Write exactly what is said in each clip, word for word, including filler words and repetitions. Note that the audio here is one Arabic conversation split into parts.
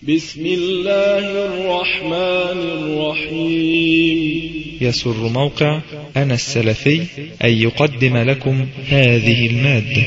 بسم الله الرحمن الرحيم. يسر موقع أنا السلفي أن يقدم لكم هذه المادة.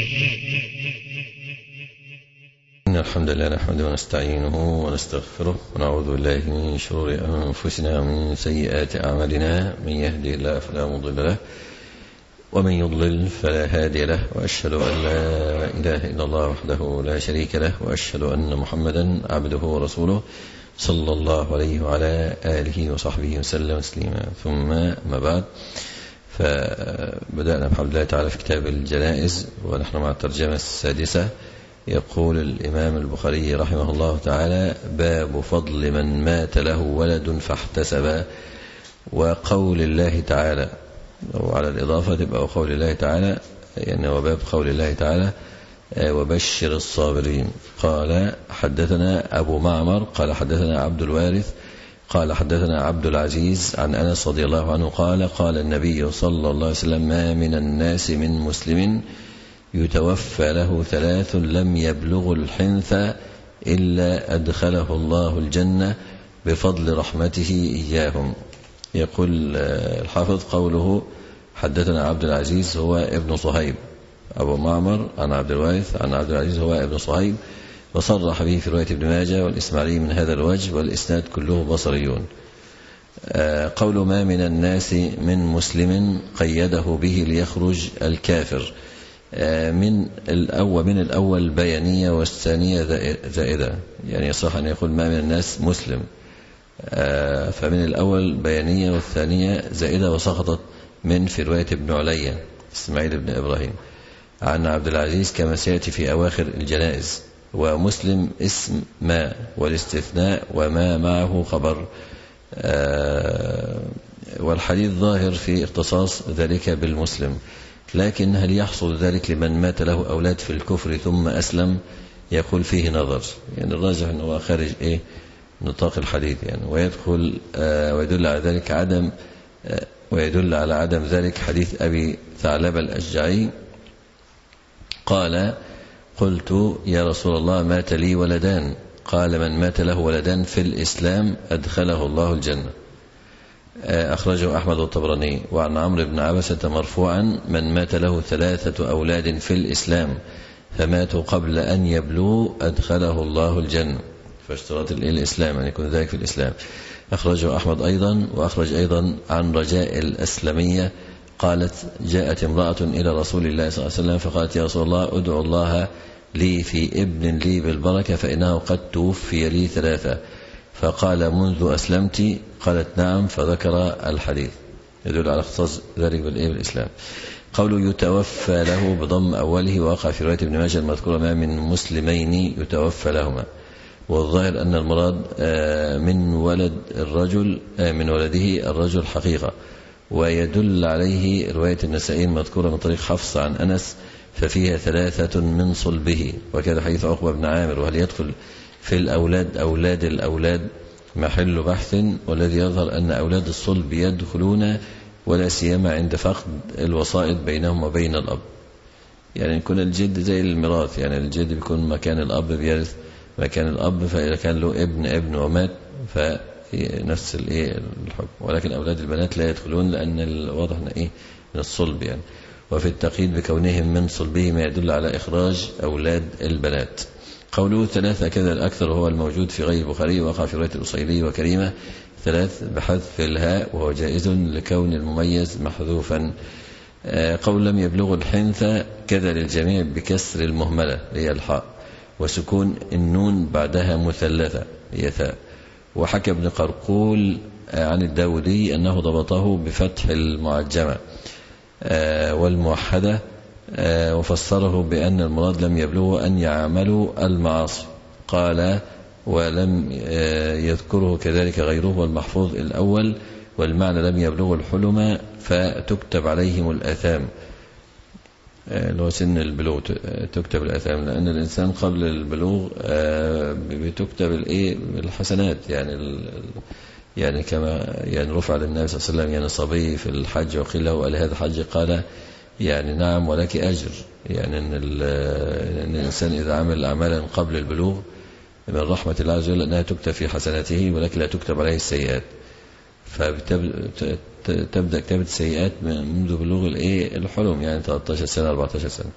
إن الحمد لله نحمده ونستعينه ونستغفره ونعوذ بالله من شرور أنفسنا ومن سيئات أعمالنا، من يهدي الله فلا مضل له ومن يضلل فلا هادي له، وأشهد أن لا إله إلا الله وحده لا شريك له، وأشهد أن محمدا عبده ورسوله صلى الله عليه وعلى آله وصحبه وسلم تسليما. ثم ما بعد، فبدأنا بحمد الله تعالى في كتاب الجنائز ونحن مع الترجمة السادسة. يقول الإمام البخاري رحمه الله تعالى: باب فضل من مات له ولد فاحتسب. وقول الله تعالى، وعلى الإضافة تبقى وقول الله تعالى، يعني وباب قول الله تعالى: وبشر الصابرين. قال: حدثنا أبو معمر قال حدثنا عبد الوارث قال حدثنا عبد العزيز عن أنس رضي الله عنه قال: قال النبي صلى الله عليه وسلم: ما من الناس من مسلم يتوفى له ثلاث لم يبلغ الحنث إلا أدخله الله الجنة بفضل رحمته إياهم. يقول الحافظ: قوله حدثنا عبد العزيز هو ابن صهيب، أبو معمر عن عبد الوارث عن عبد العزيز هو ابن صهيب، وصرح به في رواية ابن ماجه والإسماعيلي من هذا الوجه، والإسناد كله بصريون. قول ما من الناس من مسلم قيده به ليخرج الكافر. من الأول من الأول بيانية والثانية زائدة، يعني يصح أن يقول ما من الناس مسلم، فمن الأول بيانية والثانية زائدة، وسقطت من في رواية ابن علي إسماعيل بن إبراهيم عن عبد العزيز كما سيأتي في أواخر الجنائز. ومسلم اسم ما، والاستثناء وما معه خبر. والحديث ظاهر في اختصاص ذلك بالمسلم، لكن هل يحصل ذلك لمن مات له أولاد في الكفر ثم أسلم؟ يقول فيه نظر، يعني الراجح أنه خارج إيه نطاق الحديث، يعني ويدخل آه ويدل على ذلك عدم آه ويدل على عدم ذلك حديث أبي ثعلبة الأشجعي قال: قلت يا رسول الله مات لي ولدان، قال: من مات له ولدان في الإسلام أدخله الله الجنة. آه أخرجه أحمد والطبراني. وعن عمرو بن عبسة مرفوعا: من مات له ثلاثة أولاد في الإسلام فماتوا قبل أن يبلوا أدخله الله الجنة. فاشتراط الإسلام أن يكون ذلك في الإسلام. أخرجه أحمد أيضا. وأخرج أيضا عن رجاء الأسلمية قالت: جاءت امرأة إلى رسول الله صلى الله عليه وسلم فقالت: يا رسول الله أدعو الله لي في ابن لي بالبركة فإنه قد توفي لي ثلاثة. فقال: منذ أسلمت؟ قالت: نعم. فذكر الحديث يدل على اختصاص ذلك بالإسلام. قوله يتوفى له بضم أوله وقع في رواية ابن ماجه المذكورة: ما من مسلمين يتوفى لهما. والظاهر أن المراد من ولد الرجل من ولده الرجل حقيقة. ويدل عليه رواية النسائي المذكورة من طريق حفص عن أنس: ففيها ثلاثة من صلبه. وكذا حديث عقبة بن عامر. وهل يدخل في الأولاد أولاد الأولاد محل بحث، والذي يظهر أن أولاد الصلب يدخلون، ولا سيما عند فقد الوسائط بينهم وبين الأب. يعني يكون الجد زي الميراث، يعني الجد بيكون مكان الأب بيرث مكان الأب، فإذا كان له ابن ابن ومات فنفس الحكم. ولكن أولاد البنات لا يدخلون، لأن الواضح أن إيه من الصلب يعني. وفي التقييد بكونهم من صلبه ما يدل على إخراج أولاد البنات. قوله ثلاثة كذا الأكثر هو الموجود في غير البخاري، وقع في رواية الأصيلي وكريمة ثلاث بحذف الهاء، وهو جائز لكون المميز محذوفا. قول لم يبلغ الحنث كذا للجميع بكسر المهملة هي الحاء، وسكون النون بعدها مثلثة هي ثاء. وحكى ابن قرقول عن الداودي أنه ضبطه بفتح المعجمة والموحدة، وفسره بأن المراد لم يبلغوا أن يعملوا المعاصي. قال: ولم يذكره كذلك غيره والمحفوظ الأول، والمعنى لم يبلغوا الحلم فتكتب عليهم الآثام، اللي هو سن البلوغ تكتب الآثام، لأن الإنسان قبل البلوغ بتكتب الإيه الحسنات، يعني يعني كما يعني رفع للنبي صلى الله عليه وسلم يعني صبي في الحج وقيل له: أل هذا حج؟ قال: يعني نعم ولك أجر. يعني أن, أن الإنسان إذا عمل أعمالا قبل البلوغ من رحمة الله عز وجل أنها تكتب في حسناته ولكن لا تكتب عليه السيئات، فتبدأ كتابة السيئات منذ بلوغ الإيه الحلم، يعني ثلاثة عشر سنة أربعة عشر سنة.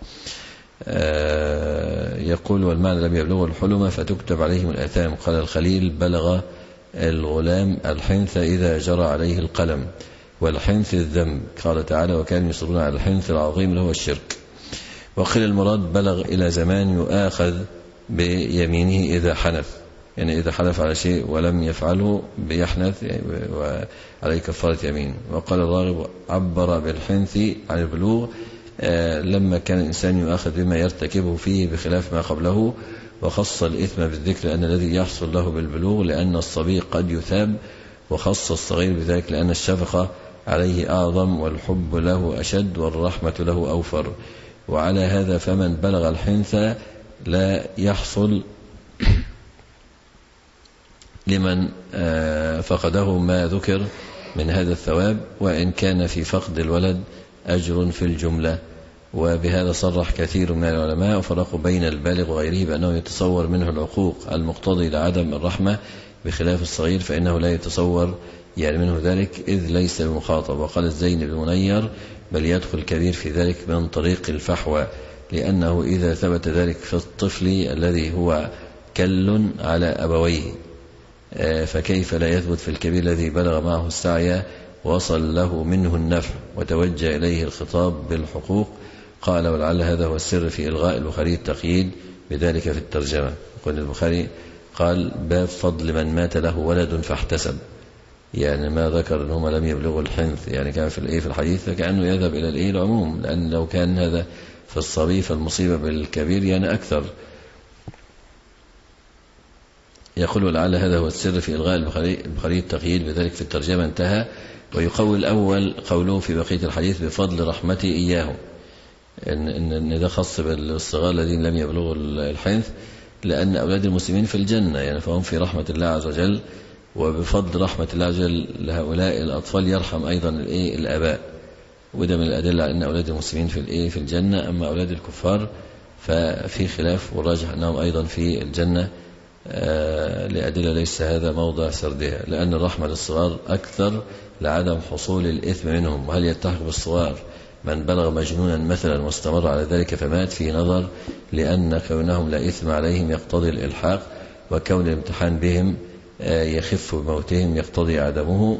يقول والمعنى لم يبلغ الحلم فتكتب عليهم الآثام. قال الخليل بلغ الغلام الحنث إذا جرى عليه القلم، والحنث الذنب. قال تعالى وكانوا يصرون على الحنث العظيم اللي هو الشرك. وقيل المراد بلغ إلى زمان يؤاخذ بيمينه إذا حنث، يعني إذا حلف على شيء ولم يفعله بيحنث يعني وعليه كفارة يمين. وقال الراغب عبر بالحنث عن البلوغ آه لما كان الإنسان يؤاخذ بما يرتكبه فيه بخلاف ما قبله، وخص الإثم بالذكر لأن الذي يحصل له بالبلوغ لأن الصبي قد يثاب، وخص الصغير بذلك لأن الشفقة عليه أعظم والحب له أشد والرحمة له أوفر. وعلى هذا فمن بلغ الحنث لا يحصل لمن فقده ما ذكر من هذا الثواب، وإن كان في فقد الولد أجر في الجملة. وبهذا صرح كثير من العلماء وفرقوا بين البالغ وغيره بأنه يتصور منه العقوق المقتضي لعدم الرحمة بخلاف الصغير فإنه لا يتصور يعني منه ذلك إذ ليس بمخاطب. وقال الزين بن منير بل يدخل الكبير في ذلك من طريق الفحوى، لأنه إذا ثبت ذلك في الطفل الذي هو كل على أبويه فكيف لا يثبت في الكبير الذي بلغ معه السعي وصل له منه النفع وتوجه إليه الخطاب بالحقوق. قال ولعل هذا هو السر في إلغاء البخاري التقييد بذلك في الترجمة. قال البخاري قال باب فضل من مات له ولد فاحتسب، يعني ما ذكر أنهم لم يبلغوا الحنث يعني كان في الإيه في الحديث فكأنه يذهب إلى الإيه العموم، لأن لو كان هذا في الصبي فالمصيبة بالكبير يعني أكثر. يقول ولعل هذا هو السر في إلغاء البخاري التقييد بذلك في الترجمة انتهى. ويقول الأول قوله في بقية الحديث بفضل رحمتي إياهم، إن, إن ده خاص بالصغار الذين لم يبلغوا الحنث، لأن أولاد المسلمين في الجنة يعني فهم في رحمة الله عز وجل، وبفضل رحمة الله عز وجل لهؤلاء الأطفال يرحم أيضا الإيه الآباء، وده من الأدلة على أن أولاد المسلمين في الإيه في الجنة. أما أولاد الكفار ففي خلاف والراجح أنهم أيضا في الجنة آه لأدلة ليس هذا موضع سردها، لأن الرحمة للصغار أكثر لعدم حصول الإثم منهم. وهل يلتحق بالصغار من بلغ مجنونا مثلا واستمر على ذلك فمات؟ في نظر، لأن كونهم لا إثم عليهم يقتضي الإلحاق، وكون الامتحان بهم آه يخف بموتهم يقتضي عدمه.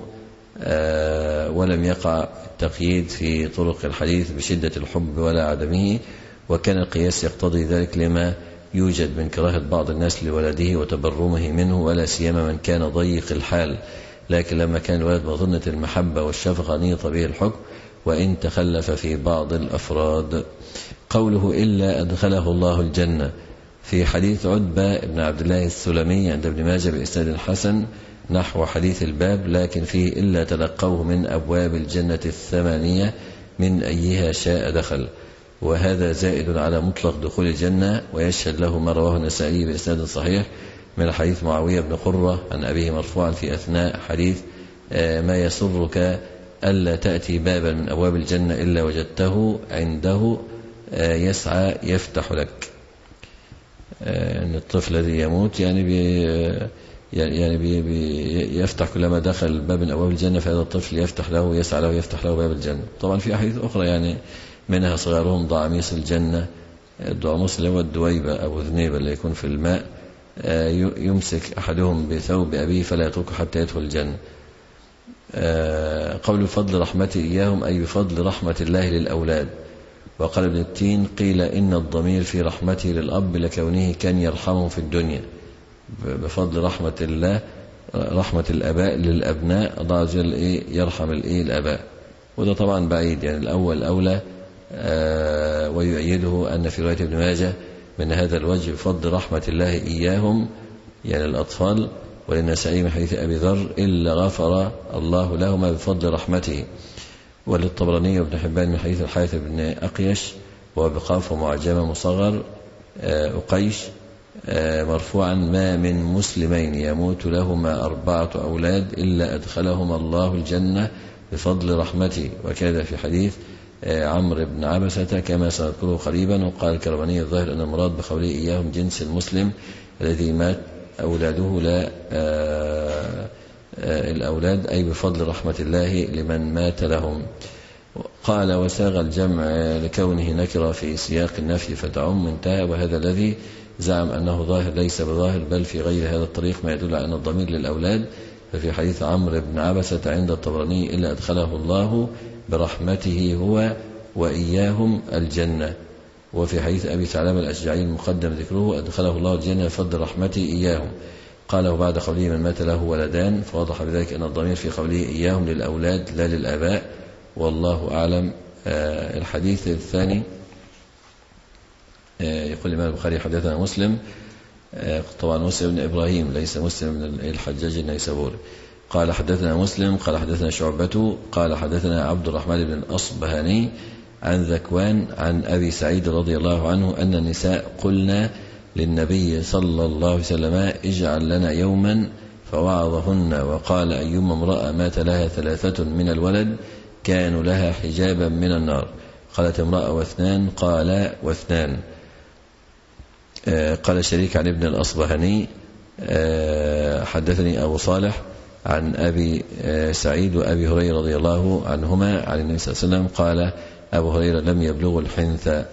آه ولم يقع التقييد في طرق الحديث بشدة الحب ولا عدمه، وكان القياس يقتضي ذلك لما يوجد من كراهة بعض الناس لولده وتبرمه منه، ولا سيما من كان ضيق الحال. لكن لما كان الولد مظنة المحبة والشفقة نيط به الحكم وإن تخلف في بعض الأفراد. قوله إلا أدخله الله الجنة في حديث عتبة بن عبد الله السلمي عند ابن ماجه بإسناد حسن نحو حديث الباب، لكن فيه إلا تلقوه من أبواب الجنة الثمانية من أيها شاء دخل، وهذا زائد على مطلق دخول الجنة. ويشهد له ما رواه النسائي بإسناد صحيح من حديث معاوية بن قرة عن أبيه مرفوعا في أثناء حديث ما يسرك ألا تأتي بابا من أبواب الجنة إلا وجدته عنده يسعى يفتح لك. أن الطفل الذي يموت يعني بي يعني بي بي يفتح كلما دخل باب من أبواب الجنة فهذا الطفل يفتح له يسعى له يفتح له باب الجنة. طبعا في أحاديث أخرى يعني منها صغارهم ضعاميس الجنة، الضعاميس اللي هو الدويبة أو ذنيبة اللي يكون في الماء يمسك أحدهم بثوب أبيه فلا يتركه حتى يدخل الجنة. قول فضل رحمته إياهم أي بفضل رحمة الله للأولاد. وقال ابن التين قيل إن الضمير في رحمته للأب لكونه كان يرحمهم في الدنيا، بفضل رحمة الله رحمة الأباء للأبناء الله عز وجل إيه يرحم الإيه الأباء، وده طبعا بعيد يعني الأول أولى. آه ويؤيده أن في رواية ابن ماجه من هذا الوجه بفضل رحمة الله إياهم يعني الأطفال، وللنسائي من حديث أبي ذر إلا غفر الله لهما بفضل رحمته. وللطبراني وابن حبان من حديث الحارث بن أقيش وهو بقاف ومعجمة مصغر آه أقيش آه مرفوعا ما من مسلمين يموت لهما أربعة أولاد إلا أدخلهما الله الجنة بفضل رحمته. وكذا في حديث عمرو بن عبسة كما سنذكره قريبا. وقال الكرماني الظاهر أن المراد بقوله إياهم جنس المسلم الذي مات أولاده لا آآ آآ الأولاد أي بفضل رحمة الله لمن مات لهم. قال وساغ الجمع لكونه نكرة في سياق النفي فتعم انتهى. وهذا الذي زعم أنه ظاهر ليس بظاهر، بل في غير هذا الطريق ما يدل على أن الضمير للأولاد. ففي حديث عمرو بن عبسة عند الطبراني إلا أدخله الله برحمته هو وإياهم الجنة. وفي حديث أبي ثعلبة الأشجعي المقدم ذكره أدخله الله الجنة بفضل رحمته إياهم. قاله بعد قوله من مات له ولدان، فوضح بذلك أن الضمير في قوله إياهم للأولاد لا للآباء، والله أعلم. آه الحديث الثاني آه يقول الإمام البخاري حدثنا مسلم، آه طبعا مسلم بن إبراهيم ليس مسلم بن الحجاج النيسابوري. قال حدثنا مسلم قال حدثنا شعبة قال حدثنا عبد الرحمن بن الأصبهاني عن ذكوان عن أبي سعيد رضي الله عنه أن النساء قلنا للنبي صلى الله عليه وسلم اجعل لنا يوما فوعظهن، وقال أيما امرأة مات لها ثلاثة من الولد كانوا لها حجابا من النار. قالت امرأة واثنان، قال واثنان. آه قال شريك عن ابن الأصبهاني آه حدثني أبو صالح عن أبي آه سعيد وأبي هريرة رضي الله عنهما عن النبي صلى الله عليه وسلم قال أبو هريرة لم يبلغ الحنث.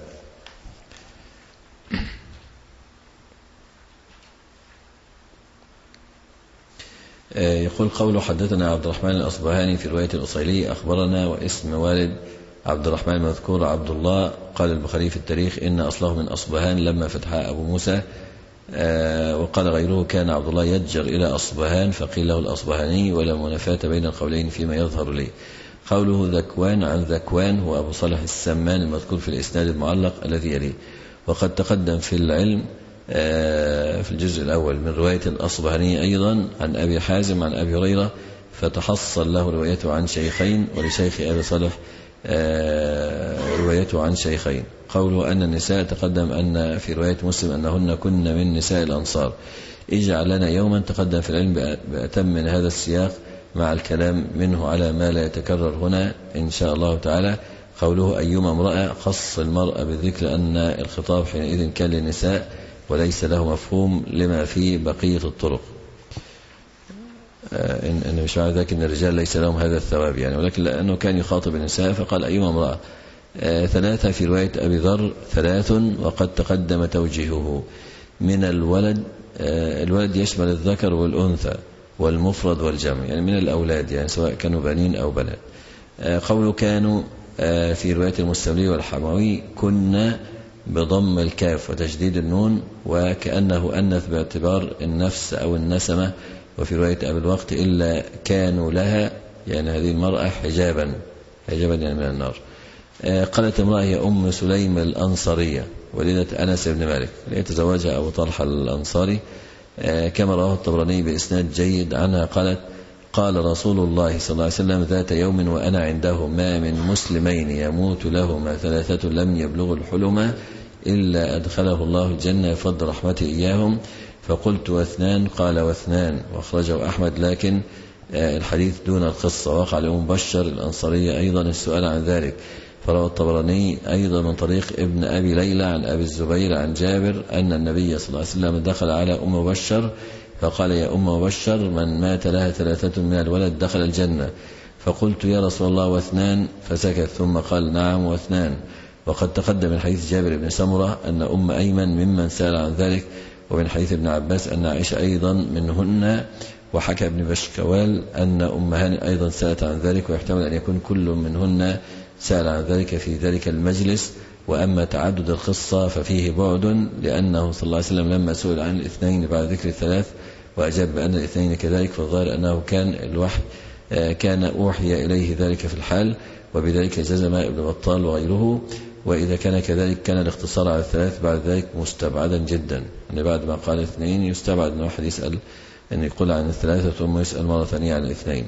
يقول قوله حدثنا عبد الرحمن الأصبهاني في رواية الأصيلي أخبرنا واسم والد عبد الرحمن المذكور عبد الله. قال البخاري في التاريخ إن أصله من أصبهان لما فتحها أبو موسى. وقال غيره كان عبد الله يتجر إلى أصبهان فقيل له الأصبهاني، ولا منافاة بين القولين فيما يظهر لي. قوله ذكوان عن ذكوان هو أبو صالح السمان المذكور في الإسناد المعلق الذي يليه. وقد تقدم في العلم في الجزء الأول من رواية الأصبهاني أيضا عن أبي حازم عن أبي هريرة، فتحصل له روايته عن شيخين، ولشيخ أبي صالح روايته عن شيخين. قوله أن النساء تقدم أن في رواية مسلم أنهن كن من نساء الأنصار. اجعل لنا يوما تقدم في العلم بأتم من هذا السياق مع الكلام منه على ما لا يتكرر هنا إن شاء الله تعالى. قوله أيما امرأة خص المرأة بالذكر أن الخطاب حينئذ كان للنساء وليس له مفهوم لما في بقية الطرق. إن, إن مش معنى ذلك أن الرجال ليس لهم هذا الثواب يعني، ولكن لأنه كان يخاطب النساء فقال أيما امرأة. آه ثلاثة في رواية أبي ذر ثلاث وقد تقدم توجيهه. من الولد آه الولد يشمل الذكر والأنثى والمفرد والجمع، يعني من الأولاد يعني سواء كانوا بنين أو بنات. آه قوله كانوا آه في رواية المستملي والحموي كنا بضم الكاف وتشديد النون وكأنه أنث باعتبار النفس أو النسمة. وفي رواية أبي الوقت إلا كانوا لها يعني هذه المرأة حجابا حجابا يعني من النار. آه قالت امرأة هي أم سليم الأنصارية ولدت أنس بن مالك ليتزوجها أبو طلحة الأنصاري، آه كما رواه الطبراني بإسناد جيد عنها قالت قال رسول الله صلى الله عليه وسلم ذات يوم وأنا عنده ما من مسلمين يموت لهما ثلاثة لم يبلغوا الحلم إلا أدخله الله الجنة بفضل رحمته إياهم، فقلت واثنان قال واثنان. وأخرجه أحمد لكن الحديث دون القصة. وقع لأم بشر الأنصارية أيضا السؤال عن ذلك، فروى الطبراني أيضا من طريق ابن أبي ليلى عن أبي الزبير عن جابر أن النبي صلى الله عليه وسلم دخل على أم بشر فقال يا أم بشر من مات لها ثلاثة من الولد دخل الجنة. فقلت يا رسول الله واثنان، فسكت ثم قال نعم واثنان. وقد تقدم من حديث جابر بن سمرة أن أم أيمن ممن سأل عن ذلك، ومن حديث ابن عباس أن عائشة أيضا منهن، وحكى ابن بشكوال أن أم هانئ أيضا سألت عن ذلك، ويحتمل أن يكون كل منهن سأل عن ذلك في ذلك المجلس. وأما تعدد القصة ففيه بعد، لأنه صلى الله عليه وسلم لما سئل عن الاثنين بعد ذكر الثلاث وأجاب بأن الاثنين كذلك، فالظاهر أنه كان الوحي كان أوحي إليه ذلك في الحال، وبذلك جزم ابن بطال وغيره. وإذا كان كذلك كان الاختصار على الثلاث بعد ذلك مستبعدا جدا، يعني بعد ما قال اثنين يستبعد أن واحد يسأل أن يقول عن الثلاثة ثم يسأل مرة ثانية عن الاثنين،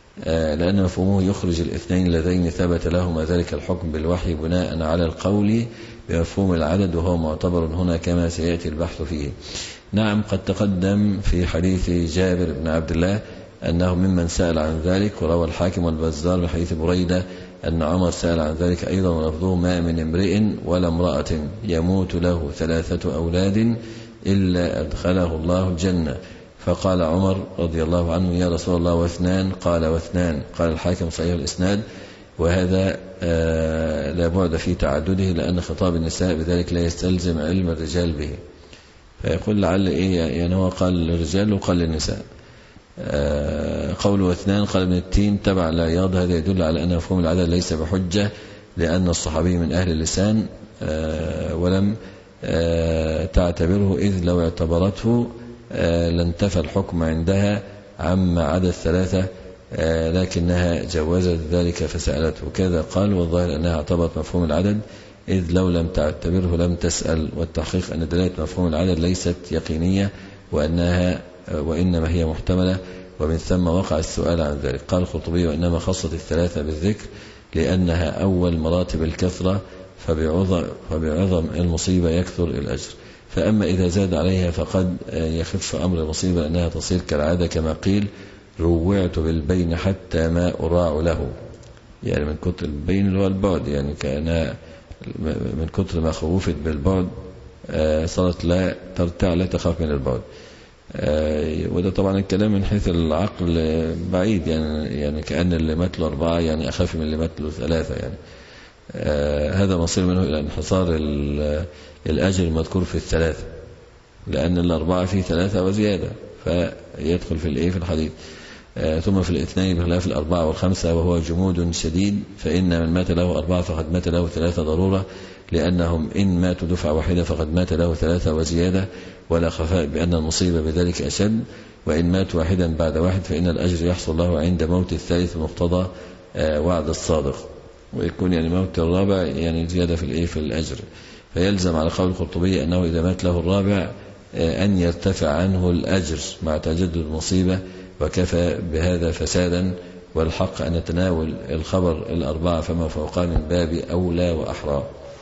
آه لأن مفهومه يخرج الاثنين اللذين ثبت لهما ذلك الحكم بالوحي بناء على القول بمفهوم العدد، وهو معتبر هنا كما سيأتي البحث فيه. نعم قد تقدم في حديث جابر بن عبد الله أنه ممن سأل عن ذلك، وروى الحاكم والبزار من حديث بريدة أن عمر سأل عن ذلك أيضا، ولفظه ما من امرئ ولا امرأة يموت له ثلاثة أولاد إلا أدخله الله الجنة. فقال عمر رضي الله عنه يا رسول الله واثنان؟ قال واثنان. قال الحاكم صحيح الإسناد. وهذا آه لا بعد في تعدده لأن خطاب النساء بذلك لا يستلزم علم الرجال به. فيقول لعل إيه يعني هو قال للرجال وقال للنساء. آه قوله واثنان قال ابن التين تبع العياض هذا يدل على أن مفهوم العدد ليس بحجة لأن الصحابي من أهل اللسان آه ولم آه تعتبره إذ لو اعتبرته آه لانتفى الحكم عندها عما عدا الثلاثة آه لكنها جوزت ذلك فسألته. وكذا قال والظاهر أنها اعتبرت مفهوم العدد إذ لو لم تعتبره لم تسأل. والتحقيق أن دلالة مفهوم العدد ليست يقينية وأنها وإنما هي محتملة ومن ثم وقع السؤال عن ذلك. قال الخطبي وإنما خصت الثلاثة بالذكر لأنها أول مراتب الكثرة فبعظم, فبعظم المصيبة يكثر الأجر. فأما إذا زاد عليها فقد يخف أمر المصيبة لأنها تصير كالعادة كما قيل روعت بالبين حتى ما أراع له، يعني من كتر البين اللي هو البعد، يعني كأنها من كتر ما خوفت بالبعد صارت لا ترتع لا تخاف من البعد. وده طبعا الكلام من حيث العقل بعيد، يعني يعني كأن اللي مات له أربعة يعني أخاف من اللي مات له ثلاثة، يعني هذا مصير منه إلى انحصار الأجر المذكور في الثلاثة، لأن الأربعة فيه ثلاثة وزيادة فيدخل في الإيه في الحديث. ثم في الاثنين بخلاف الأربعة والخمسة وهو جمود شديد، فإن من مات له أربعة فقد مات له ثلاثة ضرورة، لأنهم إن ماتوا دفعة واحدة فقد مات له ثلاثة وزيادة، ولا خفاء بأن المصيبة بذلك أشد، وإن مات واحدا بعد واحد فإن الأجر يحصل له عند موت الثالث مقتضى وعد الصادق، ويكون يعني موت الرابع يعني زيادة في الإيه في الأجر. فيلزم على قول القرطبي أنه إذا مات له الرابع أن يرتفع عنه الأجر مع تجدد المصيبة، وكفى بهذا فسادا. والحق أن نتناول الخبر الأربعة فما فوقها من باب أولى وأحرى.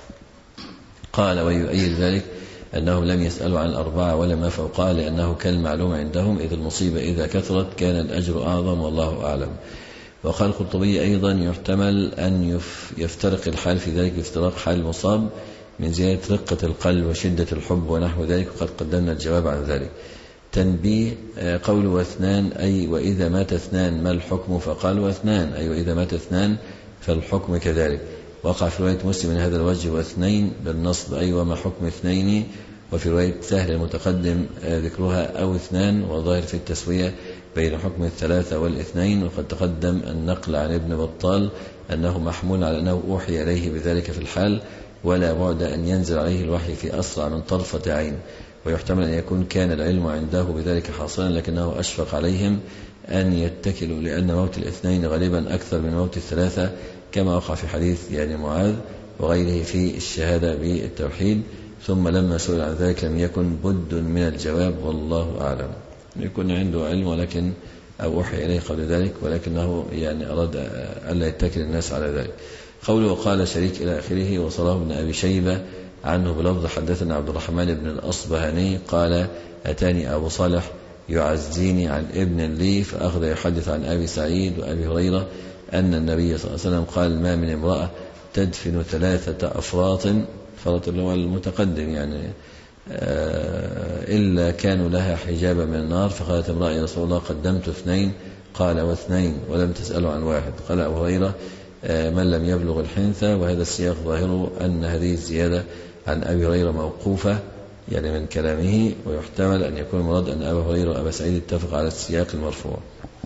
قال ويؤيد ذلك أنهم لم يسألوا عن الأربعة ولا ما فوقها، لأنه كالمعلوم عندهم إذ المصيبة إذا كثرت كان الأجر أعظم والله أعلم. وقال القرطبي أيضا يحتمل أن يفترق الحال في ذلك بافتراق حال المصاب من زيادة رقة القلب وشدة الحب ونحو ذلك، وقد قدمنا الجواب عن ذلك. تنبيه قول واثنان أي وإذا مات اثنان ما الحكم؟ فقال واثنان أي وإذا مات اثنان فالحكم كذلك. وقع في رواية مسلم من هذا الوجه واثنين بالنصب أي وما حكم اثنين، وفي رواية سهل المتقدم ذكرها أو اثنان، وظاهر في التسوية بين حكم الثلاثة والاثنين. وقد تقدم النقل عن ابن بطال أنه محمول على أنه أوحي إليه بذلك في الحال، ولا بعد أن ينزل عليه الوحي في أسرع من طرفة عين. ويحتمل أن يكون كان العلم عنده بذلك حاصلا لكنه أشفق عليهم أن يتكلوا، لأن موت الاثنين غالبا أكثر من موت الثلاثة، كما وقع في حديث يعني معاذ وغيره في الشهادة بالتوحيد. ثم لما سئل عن ذلك لم يكن بد من الجواب والله أعلم. يكون عنده علم ولكن أو أوحي إليه قبل ذلك، ولكنه يعني أراد ألا يتكل الناس على ذلك. قوله وقال شريك إلى آخره. وصلاه ابن أبي شيبة عنه بلفظ حدثنا عبد الرحمن بن الأصبهاني قال أتاني أبو صالح يعزيني عن ابن لي، فأخذ يحدث عن أبي سعيد وأبي هريرة أن النبي صلى الله عليه وسلم قال ما من امرأة تدفن ثلاثة أفراط، فرط اللي هو المتقدم يعني إلا كانوا لها حجابا من النار. فقالت امرأة يا رسول الله قدمت اثنين، قال واثنين ولم تسألوا عن واحد. قال أبو هريرة من لم يبلغ الحنثى. وهذا السياق ظاهره أن هذه الزيادة عن أبي هريرة موقوفة يعني من كلامه، ويحتمل أن يكون المراد أن أبا هريرة وأبا سعيد اتفق على السياق المرفوع.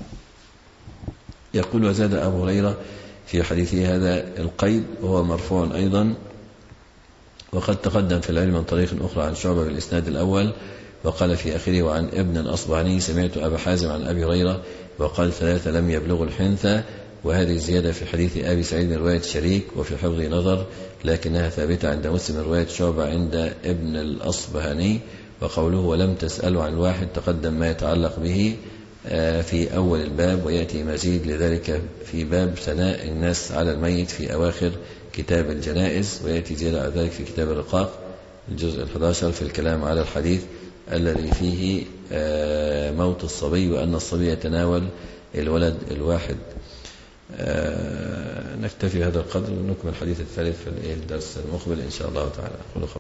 يقول وزاد أبو هريرة في حديثه هذا القيد وهو مرفوع أيضا، وقد تقدم في العلم من طريق أخرى عن شعبة بالإسناد الأول. وقال في آخره وعن ابن الأصبهاني سمعت أبا حازم عن أبي هريرة وقال ثلاثة لم يبلغوا الحنثى. وهذه الزيادة في حديث أبي سعيد من رواية شريك وفي حفظ نظر، لكنها ثابتة عند مسلم من رواية شعبة عند ابن الأصبهاني. وقوله ولم تسألوا عن واحد تقدم ما يتعلق به في أول الباب، ويأتي مزيد لذلك في باب ثناء الناس على الميت في أواخر كتاب الجنائز، ويأتي زيادة على ذلك في كتاب الرقاق الجزء الحادي عشر في الكلام على الحديث الذي فيه موت الصبي وأن الصبي يتناول الولد الواحد. نكتفي هذا القدر ونكمل الحديث الثالث في الدرس المقبل إن شاء الله تعالى.